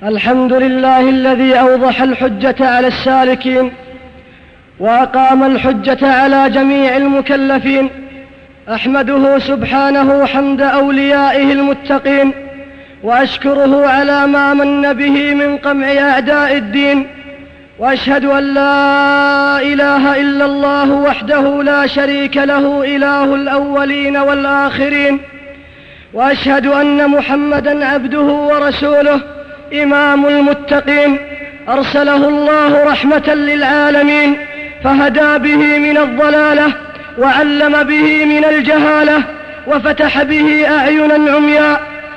الحمد لله الذي أوضح الحجة على السالكين وأقام الحجة على جميع المكلفين. أحمده سبحانه حمد أوليائه المتقين، وأشكره على ما من به من قمع أعداء الدين، وأشهد أن لا إله إلا الله وحده لا شريك له إله الأولين والآخرين، وأشهد أن محمدًا عبده ورسوله إمام المتقين، أرسله الله رحمة للعالمين، فهدى به من الضلالة وعلم به من الجهالة، وفتح به أعينا عمياء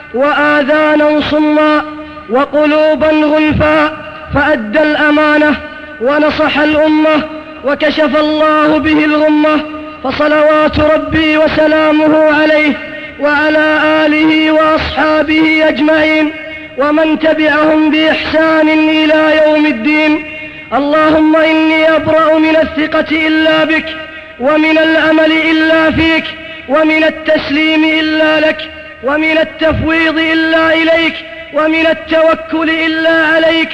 وآذانا صما وقلوبا غلفا، فأدى الأمانة ونصح الأمة وكشف الله به الغمة، فصلوات ربي وسلامه عليه وعلى آله وأصحابه أجمعين ومن تبعهم بإحسان إلى يوم الدين. اللهم إني أبرأ من الثقة إلا بك، ومن الأمل إلا فيك، ومن التسليم إلا لك، ومن التفويض إلا إليك، ومن التوكل إلا عليك،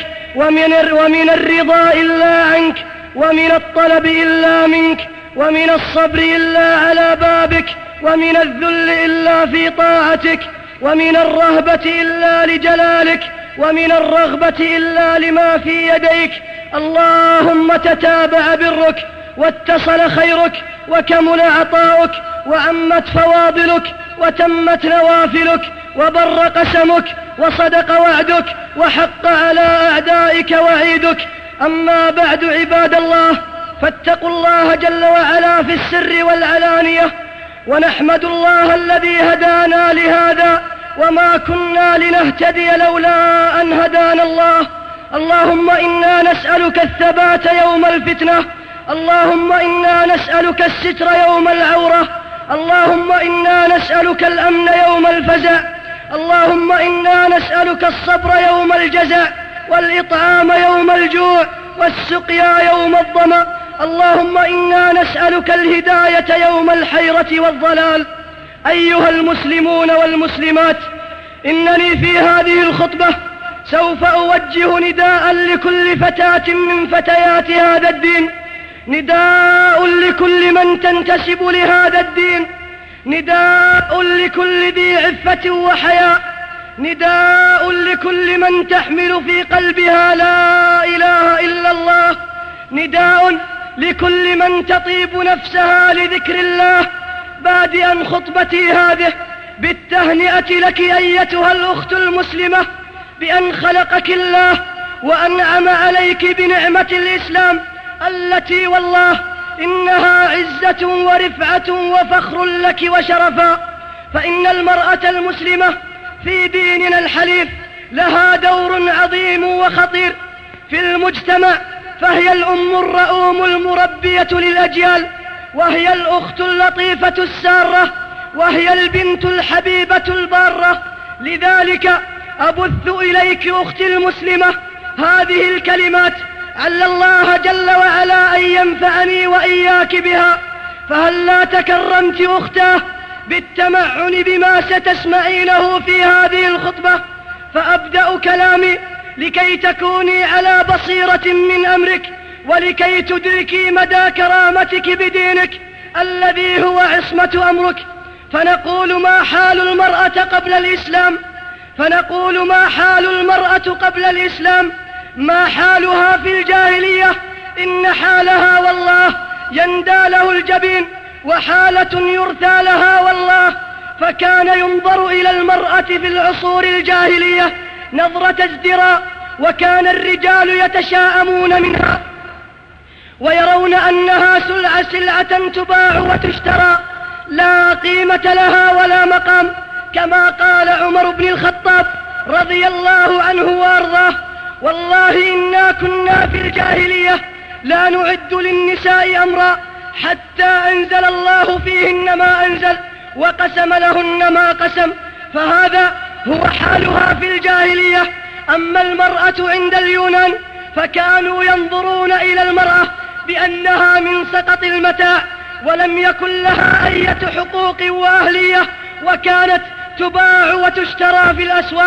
ومن الرضا إلا عنك، ومن الطلب إلا منك، ومن الصبر إلا على بابك، ومن الذل إلا في طاعتك، ومن الرهبة إلا لجلالك، ومن الرغبة إلا لما في يديك. اللهم تتابع برك واتصل خيرك وكمل عطاؤك وعمت فواضلك وتمت نوافلك وبر قسمك وصدق وعدك وحق على أعدائك وعيدك. أما بعد، عباد الله، فاتقوا الله جل وعلا في السر والعلانية، ونحمد الله الذي هدانا لهذا، وما كنا لنهتدي لولا أن هدانا الله. اللهم إنا نسألك الثبات يوم الفتنة، اللهم إنا نسألك الستر يوم العورة، اللهم إنا نسألك الأمن يوم الفزع، اللهم إنا نسألك الصبر يوم الجزع، والإطعام يوم الجوع، والسقيا يوم الظمأ. اللهم إنا نسألك الهداية يوم الحيرة والضلال. أيها المسلمون والمسلمات، إنني في هذه الخطبة سوف أوجه نداء لكل فتاة من فتيات هذا الدين، نداء لكل من تنتسب لهذا الدين، نداء لكل ذي عفة وحياء، نداء لكل من تحمل في قلبها لا إله إلا الله، نداء لكل من تطيب نفسها لذكر الله. بادئا خطبتي هذه بالتهنئة لك أيتها الأخت المسلمة بأن خلقك الله وأنعم عليك بنعمة الإسلام، التي والله إنها عزة ورفعة وفخر لك وشرفا. فإن المرأة المسلمة في ديننا الحنيف لها دور عظيم وخطير في المجتمع، فهي الأم الرؤوم المربية للأجيال، وهي الأخت اللطيفة السارة، وهي البنت الحبيبة البارة. لذلك أبث إليك أختي المسلمة هذه الكلمات، عل الله جل وعلا أن ينفعني وإياك بها. فهلا تكرمت أختاه بالتمعن بما ستسمعينه في هذه الخطبة، فأبدأ كلامي لكي تكوني على بصيرة من أمرك، ولكي تدركي مدى كرامتك بدينك الذي هو عصمة أمرك. فنقول ما حال المرأة قبل الإسلام، فنقول ما حال المرأة قبل الإسلام، ما حالها في الجاهلية. إن حالها والله يندى له الجبين، وحالة يرثى لها والله. فكان ينظر إلى المرأة في العصور الجاهلية نظرة ازدراء، وكان الرجال يتشاءمون منها ويرون أنها سلعة تباع وتشترى، لا قيمة لها ولا مقام، كما قال عمر بن الخطاب رضي الله عنه وأرضاه: والله إنا كنا في الجاهلية لا نعد للنساء أمرا حتى أنزل الله فيهن ما أنزل وقسم لهن ما قسم. فهذا هو حالها في الجاهلية. أما المرأة عند اليونان فكانوا ينظرون إلى المرأة بأنها من سقط المتاع، ولم يكن لها أي حقوق وأهلية، وكانت تباع وتشترى في الأسواق،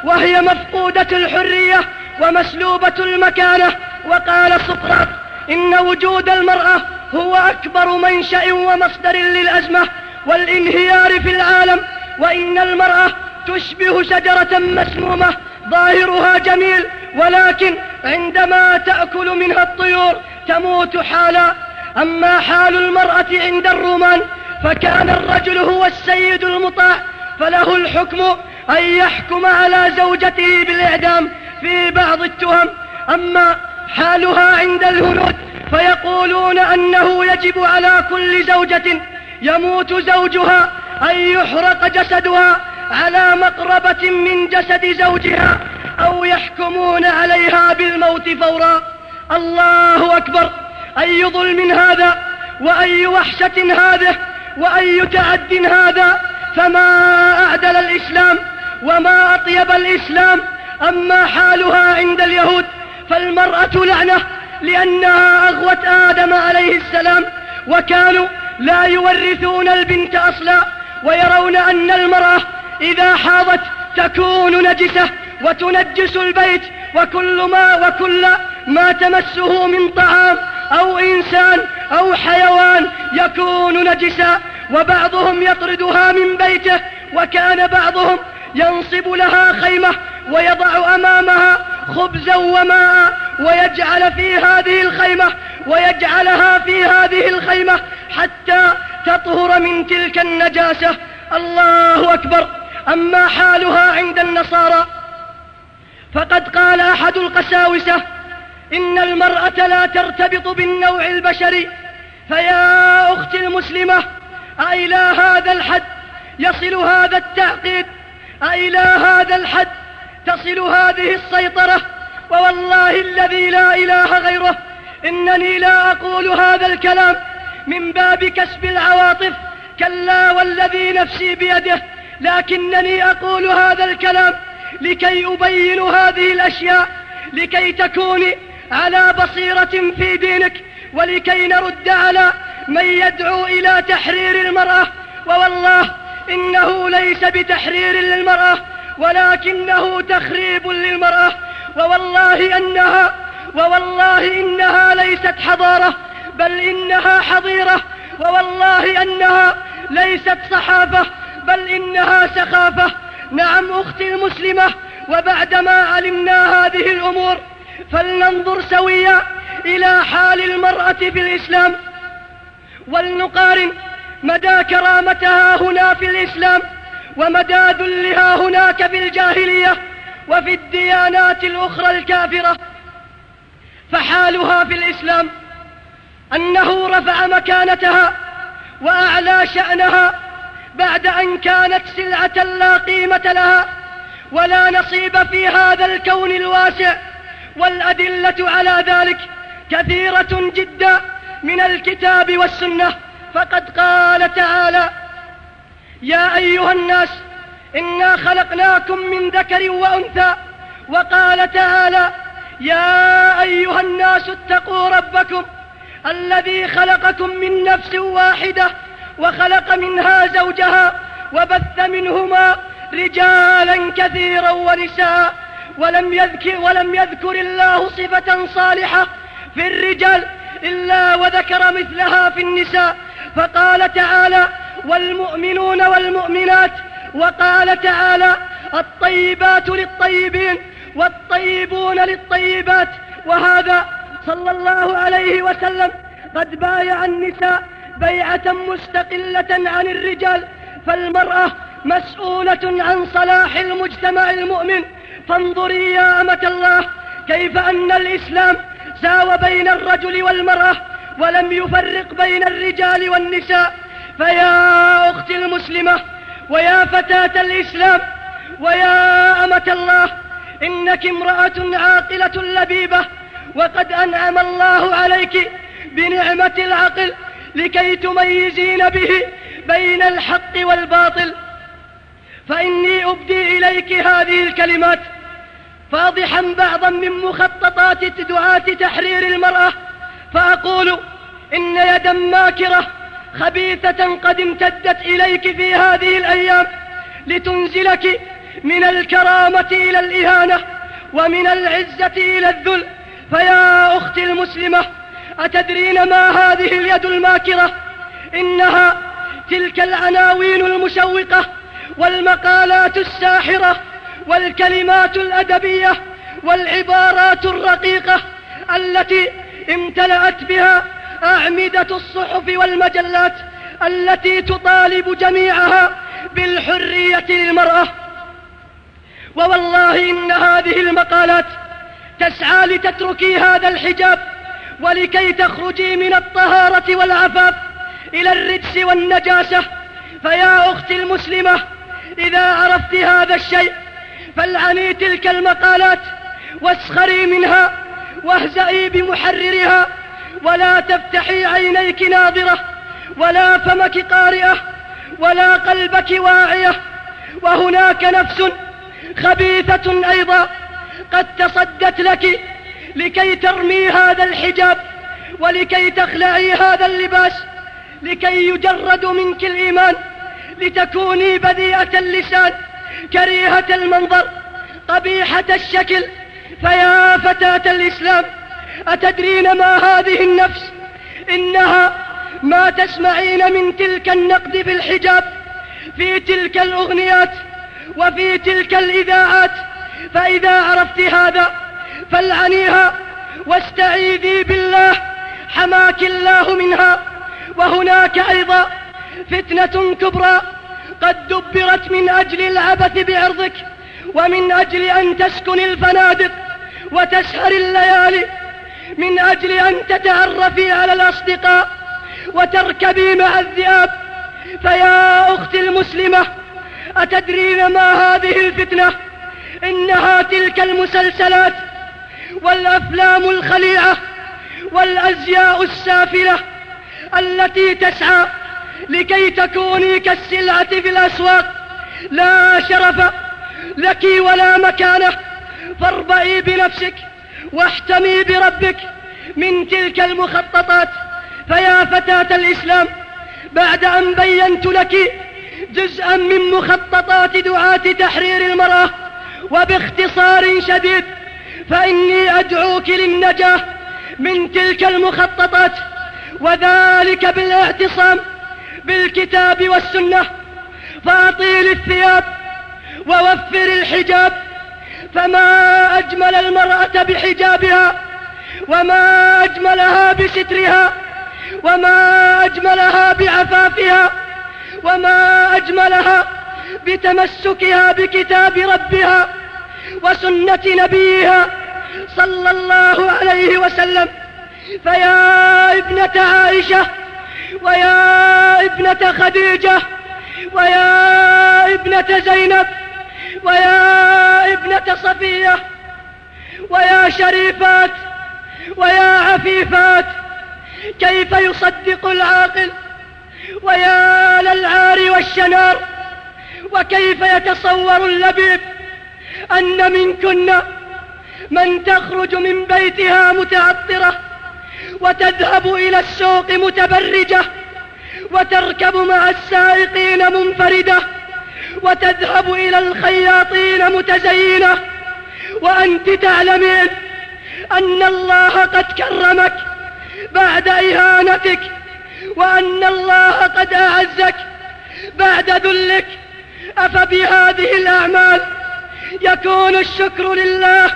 وهي مفقودة الحرية ومسلوبة المكانة. وقال سقراط إن وجود المرأة هو أكبر منشأ ومصدر للأزمة والانهيار في العالم، وإن المرأة تشبه شجرة مسمومة ظاهرها جميل، ولكن عندما تأكل منها الطيور تموت حالا. أما حال المرأة عند الرومان فكان الرجل هو السيد المطاع، فله الحكم أن يحكم على زوجته بالإعدام في بعض التهم. أما حالها عند الهنود فيقولون أنه يجب على كل زوجة يموت زوجها أن يحرق جسدها على مقربة من جسد زوجها، أو يحكمون عليها بالموت فورا. الله أكبر! أي ظلم هذا، وأي وحشة هذه، وأي تعد هذا! فما أعدل الإسلام وما أطيب الإسلام. أما حالها عند اليهود فالمرأة لعنة، لأنها أغوت آدم عليه السلام، وكانوا لا يورثون البنت أصلا، ويرون أن المرأة إذا حاضت تكون نجسة وتنجس البيت وكل ما تمسه من طعام أو إنسان أو حيوان يكون نجسا. وبعضهم يطردها من بيته، وكان بعضهم ينصب لها خيمة ويضع أمامها خبزا وماء ويجعلها في هذه الخيمة حتى تطهر من تلك النجاسة. الله أكبر! أما حالها عند النصارى فقد قال أحد القساوسة إن المرأة لا ترتبط بالنوع البشري. فيا أختي المسلمة، أإلى هذا الحد يصل هذا التعقيد؟ أإلى هذا الحد تصل هذه السيطرة؟ ووالله الذي لا إله غيره إنني لا أقول هذا الكلام من باب كسب العواطف، كلا والذي نفسي بيده، لكنني أقول هذا الكلام لكي أبين هذه الأشياء، لكي تكوني على بصيرة في دينك، ولكي نرد على من يدعو إلى تحرير المرأة. ووالله إنه ليس بتحرير للمرأة، ولكنه تخريب للمرأة. ووالله إنها ليست حضارة، بل إنها حظيرة. ووالله أنها ليست صحافة، بل إنها سخافة. نعم أختي المسلمة، وبعدما علمنا هذه الأمور فلننظر سويا إلى حال المرأة في الإسلام، ولنقارن مدى كرامتها هنا في الإسلام ومدى ذلها هناك في الجاهلية وفي الديانات الأخرى الكافرة. فحالها في الإسلام أنه رفع مكانتها وأعلى شأنها بعد أن كانت سلعة لا قيمة لها ولا نصيب في هذا الكون الواسع. والأدلة على ذلك كثيرة جدا من الكتاب والسنة. فقد قال تعالى: يا أيها الناس إنا خلقناكم من ذكر وأنثى. وقال تعالى: يا أيها الناس اتقوا ربكم الذي خلقكم من نفس واحدة وخلق منها زوجها وبث منهما رجالا كثيرا ونساء. ولم يذكر الله صفة صالحة في الرجال إلا وذكر مثلها في النساء، فقال تعالى: والمؤمنون والمؤمنات. وقال تعالى: الطيبات للطيبين والطيبون للطيبات. وهذا صلى الله عليه وسلم قد بايع النساء بيعة مستقلة عن الرجال، فالمرأة مسؤولة عن صلاح المجتمع المؤمن. فانظري يا أمة الله كيف أن الإسلام ساوى بين الرجل والمرأة ولم يفرق بين الرجال والنساء. فيا أختي المسلمة ويا فتاة الإسلام ويا أمة الله، إنك امرأة عاقلة لبيبة، وقد أنعم الله عليك بنعمة العقل لكي تميزين به بين الحق والباطل. فإني أبدي إليك هذه الكلمات فاضحا بعضا من مخططات دعاة تحرير المرأة، فأقول إن يدا ماكرة خبيثة قد امتدت إليك في هذه الأيام لتنزلك من الكرامة إلى الإهانة ومن العزة إلى الذل. فيا أختي المسلمة، أتدرين ما هذه اليد الماكرة؟ إنها تلك العناوين المشوقة والمقالات الساحرة والكلمات الأدبية والعبارات الرقيقة التي امتلأت بها أعمدة الصحف والمجلات التي تطالب جميعها بالحرية للمرأة. ووالله إن هذه المقالات تسعى لتتركي هذا الحجاب ولكي تخرجي من الطهارة والعفاف إلى الرجس والنجاسة. فيا أختي المسلمة، إذا عرفت هذا الشيء فالعني تلك المقالات واسخري منها واهزئي بمحررها، ولا تفتحي عينيك ناظرة ولا فمك قارئة ولا قلبك واعية. وهناك نفس خبيثة أيضا قد تصدت لك لكي ترمي هذا الحجاب ولكي تخلعي هذا اللباس، لكي يجرد منك الإيمان، لتكوني بذيئة اللسان كريهة المنظر قبيحة الشكل. فيا فتاة الإسلام، أتدرين ما هذه النفس؟ إنها ما تسمعين من تلك النقد في الحجاب في تلك الأغنيات وفي تلك الإذاعات. فإذا عرفت هذا فالعنيها واستعيذي بالله حماك الله منها. وهناك أيضا فتنة كبرى قد دبرت من أجل العبث بعرضك ومن أجل أن تسكن الفنادق وتسهر الليالي، من أجل أن تتعرفي على الأصدقاء وتركبي مع الذئاب. فيا أختي المسلمة، أتدرين ما هذه الفتنة؟ إنها تلك المسلسلات والأفلام الخليعة والأزياء السافلة التي تسعى لكي تكوني كالسلعة في الأسواق، لا شرف لك ولا مكانة. فاربئي بنفسك واحتمي بربك من تلك المخططات. فيا فتاة الإسلام، بعد أن بينت لك جزءا من مخططات دعاة تحرير المرأة وباختصار شديد، فإني أدعوك للنجاة من تلك المخططات، وذلك بالاعتصام بالكتاب والسنة. فأطيل الثياب ووفر الحجاب، فما أجمل المرأة بحجابها، وما أجملها بسترها، وما أجملها بعفافها، وما أجملها بتمسكها بكتاب ربها وسنة نبيها صلى الله عليه وسلم. فيا ابنة عائشة، ويا ابنة خديجة، ويا ابنة زينب، ويا ابنة صفية، ويا شريفات، ويا عفيفات، كيف يصدق العاقل؟ ويا للعار والشنار، وكيف يتصور اللبيب أن منكن من تخرج من بيتها متعطرة وتذهب إلى السوق متبرجة وتركب مع السائقين منفردة وتذهب إلى الخياطين متزينة، وأنت تعلمين أن الله قد كرمك بعد إهانتك، وأن الله قد أعزك بعد ذلك. أفبهذه الأعمال يكون الشكر لله؟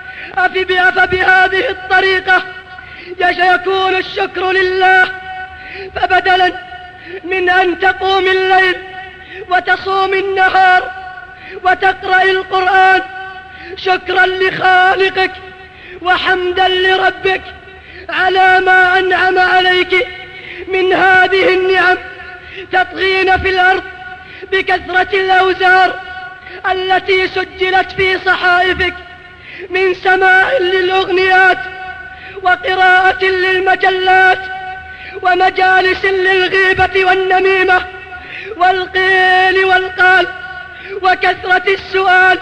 أفبهذه الطريقة يكون الشكر لله؟ فبدلا من أن تقوم الليل وتصوم النهار وتقرأ القرآن شكرا لخالقك وحمدا لربك على ما أنعم عليك من هذه النعم، تطغين في الأرض بكثرة الأوزار التي سجلت في صحائفك من سماع للأغنيات وقراءة للمجلات ومجالس للغيبة والنميمة والقيل والقال وكثرة السؤال.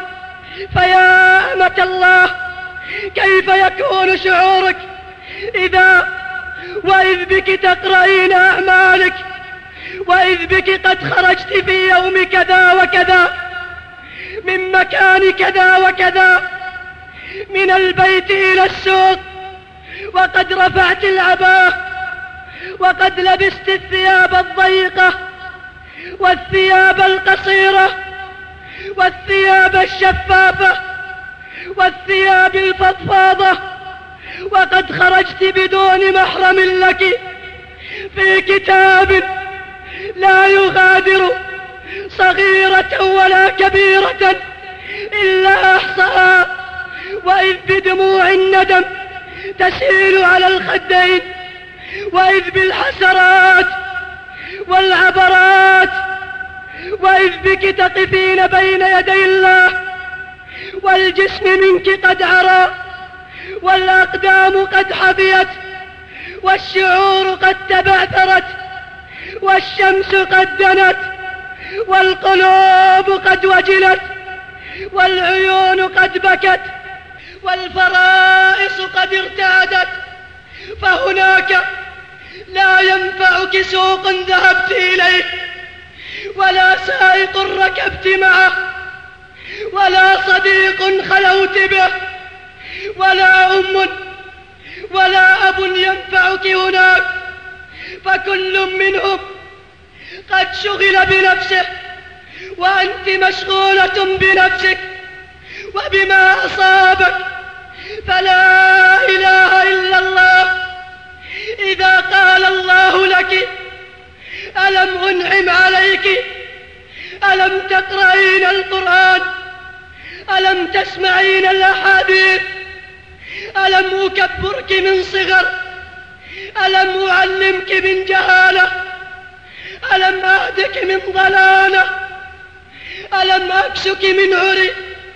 فيا أمة الله، كيف يكون شعورك إذا وإذ بك تقرأين أعمالك، وإذ بك قد خرجت في يوم كذا وكذا من مكان كذا وكذا، من البيت إلى السوق، وقد رفعت العباءة، وقد لبست الثياب الضيقة والثياب القصيرة والثياب الشفافة والثياب الفضفاضة، وقد خرجت بدون محرم لك في كتاب لا يغادر صغيرة ولا كبيرة إلا أحصاها، وإذ بدموع الندم تسيل على الخدين، وإذ بالحسرات والعبرات، وإذ بك تقفين بين يدي الله، والجسم منك قد عرى، والأقدام قد حبيت، والشعور قد تبعثرت، والشمس قد دنت، والقلوب قد وجلت، والعيون قد بكت، والفرائص قد ارتعدت. فهناك لا ينفعك سوق ذهبت إليه، ولا سائق ركبت معه، ولا صديق خلوت به، ولا أم ولا أب ينفعك هناك، فكل منهم قد شغل بنفسه، وأنت مشغولة بنفسك وبما أصابك. فلا إله إلا الله. إذا قال الله لك ألم أنعم عليك، ألم تقرأين القرآن، ألم تسمعين الأحاديث، ألم أكبرك من صغر، ألم أعلمك من جهالة، ألم أهدك من ضلالة، ألم أكسك من عري،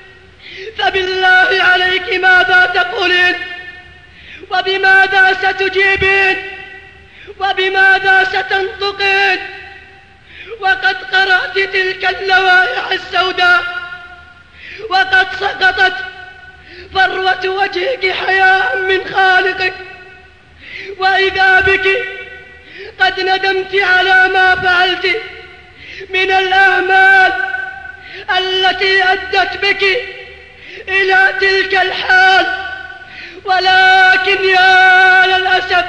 فبالله عليك ماذا تقولين، وبماذا ستجيبين، وبماذا ستنطقين؟ وقد قرأت تلك اللوائح السوداء، وقد سقطت فروة وجهك حياء من خالقك، وإذا بك قد ندمت على ما فعلت من الأعمال التي أدت بك إلى تلك الحال. ولكن يا للأسف،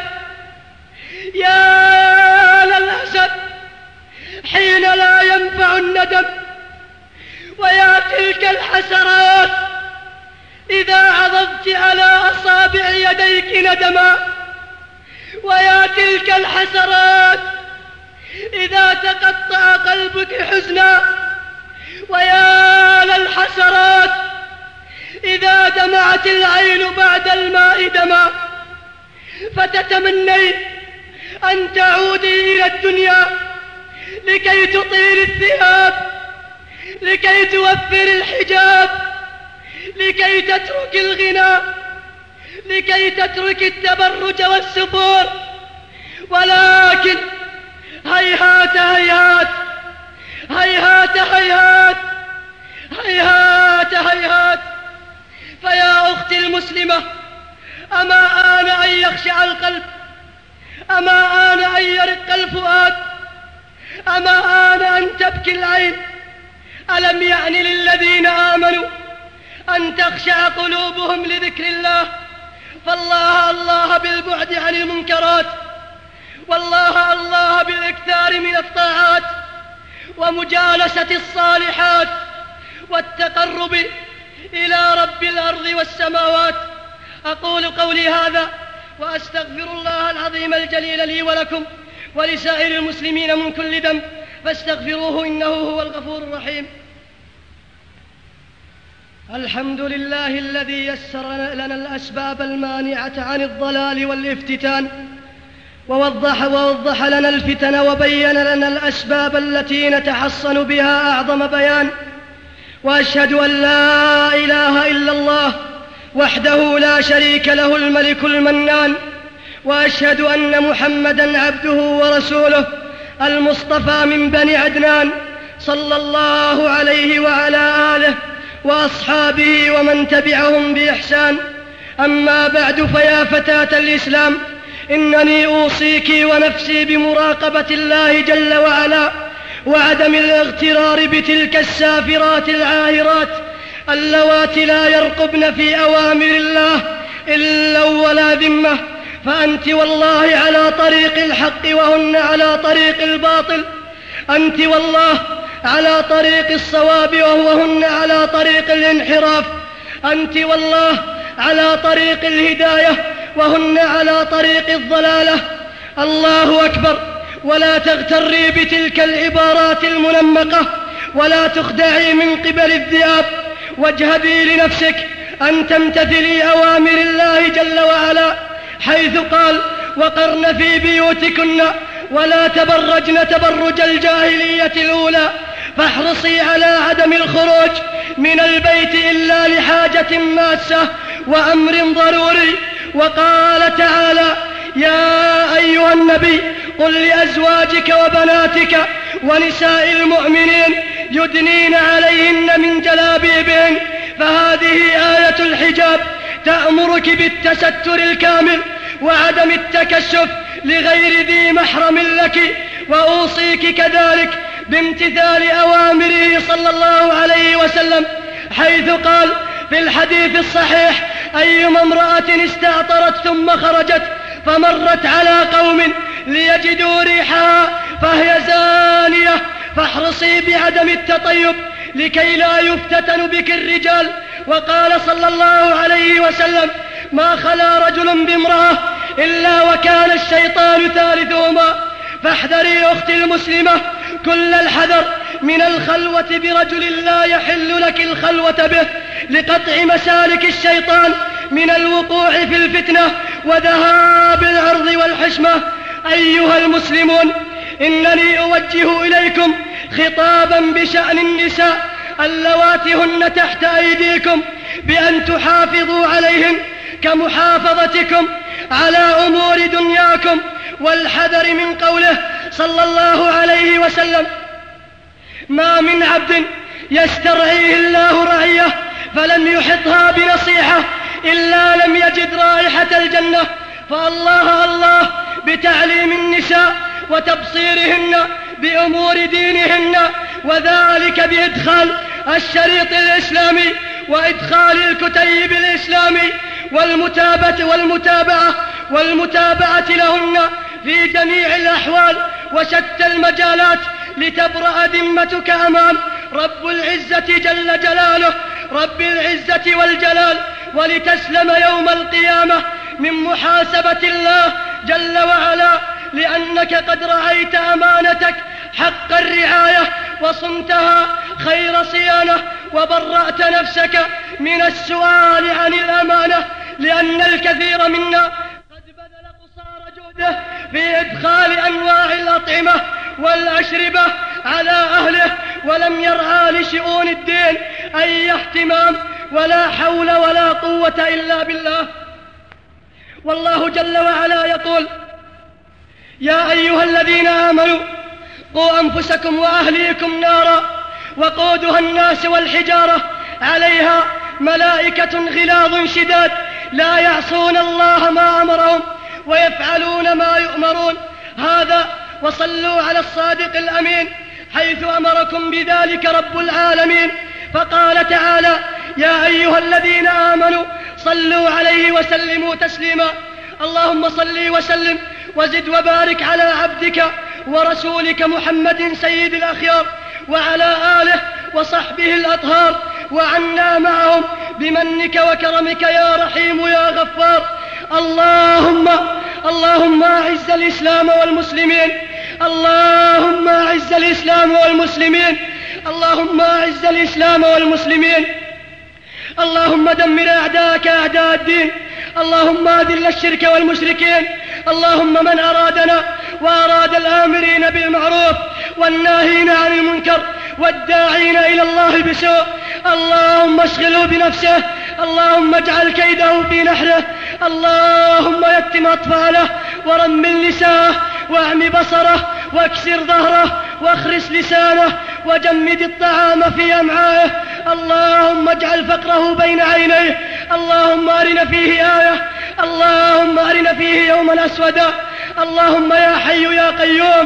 يا للأسف، حين لا ينفع الندم، ويا تلك الحسرات إذا عضضت على أصابع يديك ندما، ويا تلك الحسرات إذا تقطع قلبك حزنا، ويا للحسرات إذا دمعت العين بعد الماء دما، فتتمني أن تعودي إلى الدنيا لكي تطيل الثياب، لكي توفر الحجاب، لكي تترك الغنى، لكي تترك التبرج والسفور. ولكن هيهات هيهات، هيهات هيهات، هيهات هيهات. فيا أختي المسلمة، أما آن أن يخشع القلب، أما آن أن يرق الفؤاد، أما آن أن تبكي العين؟ ألم يعن للذين آمنوا أن تخشع قلوبهم لذكر الله؟ فالله الله بالبعد عن المنكرات، والله الله بالإكثار من الطاعات ومجالسة الصالحات والتقرب إلى رب الأرض والسماوات. أقول قولي هذا وأستغفر الله العظيم الجليل لي ولكم ولسائر المسلمين من كل ذنب، فاستغفروه إنه هو الغفور الرحيم. الحمد لله الذي يسر لنا الأسباب المانعة عن الضلال والافتتان، ووضح لنا الفتن، وبين لنا الأسباب التي نتحصن بها أعظم بيان. وأشهد أن لا إله إلا الله وحده لا شريك له الملك المنان، وأشهد أن محمدًا عبده ورسوله المصطفى من بني عدنان، صلى الله عليه وعلى آله وأصحابه ومن تبعهم بإحسان. أما بعد، فيا فتاة الإسلام، إنني أوصيك ونفسي بمراقبة الله جل وعلا وعدم الاغترار بتلك السافرات العاهرات اللواتي لا يرقبن في أوامر الله إلا ولا ذمة، فأنت والله على طريق الحق وهن على طريق الباطل، أنت والله على طريق الصواب وهن على طريق الانحراف، أنت والله على طريق الهداية وهن على طريق الضلالة. الله أكبر. ولا تغتري بتلك العبارات المنمقة ولا تخدعي من قبل الذئاب، واجهدي لنفسك أن تمتثلي أوامر الله جل وعلا، حيث قال: وقرن في بيوتكن ولا تبرجن تبرج الجاهلية الأولى، فاحرصي على عدم الخروج من البيت إلا لحاجة ماسة وأمر ضروري. وقال تعالى: يا أيها النبي قل لأزواجك وبناتك ونساء المؤمنين يدنين عليهن من جلابيبهن. فهذه آية الحجاب تأمرك بالتستر الكامل وعدم التكشف لغير ذي محرم لك، وأوصيك كذلك بامتثال أوامره صلى الله عليه وسلم، حيث قال في الحديث الصحيح: أيما امرأة استعطرت ثم خرجت فمرت على قوم ليجدوا ريحها فهي زانية، فاحرصي بعدم التطيب لكي لا يفتتن بك الرجال. وقال صلى الله عليه وسلم: ما خلا رجل بامرأة إلا وكان الشيطان ثالثهما. فاحذري أختي المسلمة كل الحذر من الخلوة برجل لا يحل لك الخلوة به، لقطع مسالك الشيطان من الوقوع في الفتنة وذهاب العرض والحشمة. أيها المسلمون، إنني أوجه إليكم خطابا بشأن النساء اللواتي هن تحت أيديكم بأن تحافظوا عليهن كمحافظتكم على أمور دنياكم، والحذر من قوله صلى الله عليه وسلم: ما من عبد يسترعيه الله رعيه فلم يحطها بنصيحة إلا لم يجد رائحة الجنة. فالله الله بتعليم النساء وتبصيرهن بأمور دينهن، وذلك بإدخال الشريط الإسلامي وإدخال الكتيب الإسلامي والمتابعة لهن في جميع الأحوال وشتى المجالات، لتبرأ ذمتك أمام رب العزة جل جلاله، رب العزة والجلال، ولتسلم يوم القيامة من محاسبة الله جل وعلا، لأنك قد رعيت أمانتك حق الرعاية وصنتها خير صيانة، وبرأت نفسك من السؤال عن الأمانة، لأن الكثير منا قد بذل قصارى جهده في إدخال أنواع الأطعمة والأشربة على أهله، ولم يرعى لشؤون الدين أي اهتمام، ولا حول ولا قوة إلا بالله. والله جل وعلا يقول: يا أيها الذين آمنوا قوا أنفسكم وأهليكم نارا وقودها الناس والحجارة عليها ملائكة غلاظ شداد لا يعصون الله ما أمرهم ويفعلون ما يؤمرون. هذا وصلوا على الصادق الأمين حيث أمركم بذلك رب العالمين، فقال تعالى: يا أيها الذين آمنوا صلوا عليه وسلموا تسليما. اللهم صل وسلم وزد وبارك على عبدك ورسولك محمد سيد الأخيار وعلى آله وصحبه الأطهار، وعنا معهم بمنك وكرمك يا رحيم يا غفار. اللهم أعز الإسلام والمسلمين، اللهم أعز الإسلام والمسلمين، اللهم أعز الإسلام والمسلمين، اللهم دمر أعداءك أعداء الدين، اللهم أذل الشرك والمشركين، اللهم من أرادنا وأراد الآمرين بالمعروف والناهين عن المنكر والداعين إلى الله بسوء، اللهم اشغله بنفسه، اللهم اجعل كيده في نحره، اللهم يتم أطفاله ورمل نساءه واعم بصره واكسر ظهره واخرس لسانه وجمد الطعام في أمعائه، اللهم اجعل فقره بين عينيه، اللهم أرنا فيه آية، اللهم أرنا فيه يوما أسودا، اللهم يا حي يا قيوم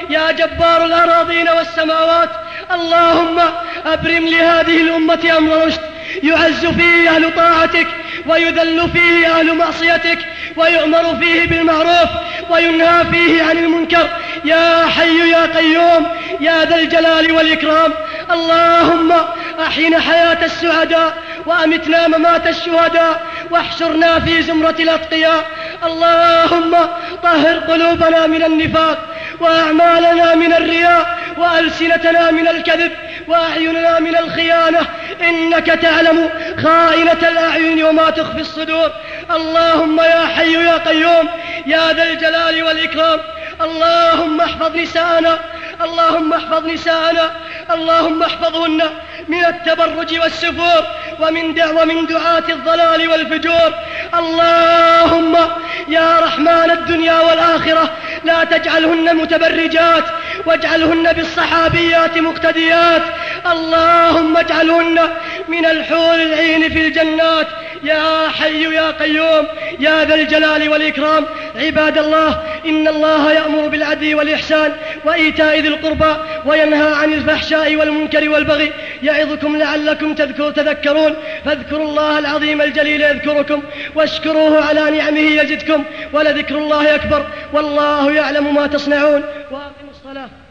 يا جبار الأراضين والسماوات، اللهم أبرم لهذه الأمة أمر رشد يعز فيه أهل طاعتك ويذل فيه أهل معصيتك، ويؤمر فيه بالمعروف وينهى فيه عن المنكر، يا حي يا قيوم يا ذا الجلال والإكرام. اللهم أحينا حياة السعداء وأمتنا ممات الشهداء، واحشرنا في زمرة الأتقياء. اللهم طهر قلوبنا من النفاق، وأعمالنا من الرياء، وألسنتنا من الكذب، وأعيننا من الخيانة، إنك تعلم خائنة الأعين وما تخفي الصدور. اللهم يا حي يا قيوم يا ذا الجلال والإكرام، اللهم احفظ نساءنا، اللهم احفظ نساءنا، اللهم احفظهن من التبرج والسفور ومن دعاة الضلال والفجور. اللهم يا رحمن الدنيا والآخرة لا تجعلهن متبرجات، واجعلهن بالصحابيات مقتديات. اللهم اجعلهن من الحور العين في الجنات، يا حي يا قيوم يا ذا الجلال والإكرام. عباد الله، إن الله يأمر بالعدل والإحسان وإيتاء ذي القربى وينهى عن الفحشاء والمنكر والبغي، يعظكم لعلكم تذكرون. فاذكروا الله العظيم الجليل يذكركم، واشكروه على نعمه يزدكم، ولذكر الله أكبر، والله يعلم ما تصنعون. وأقيموا الصلاة.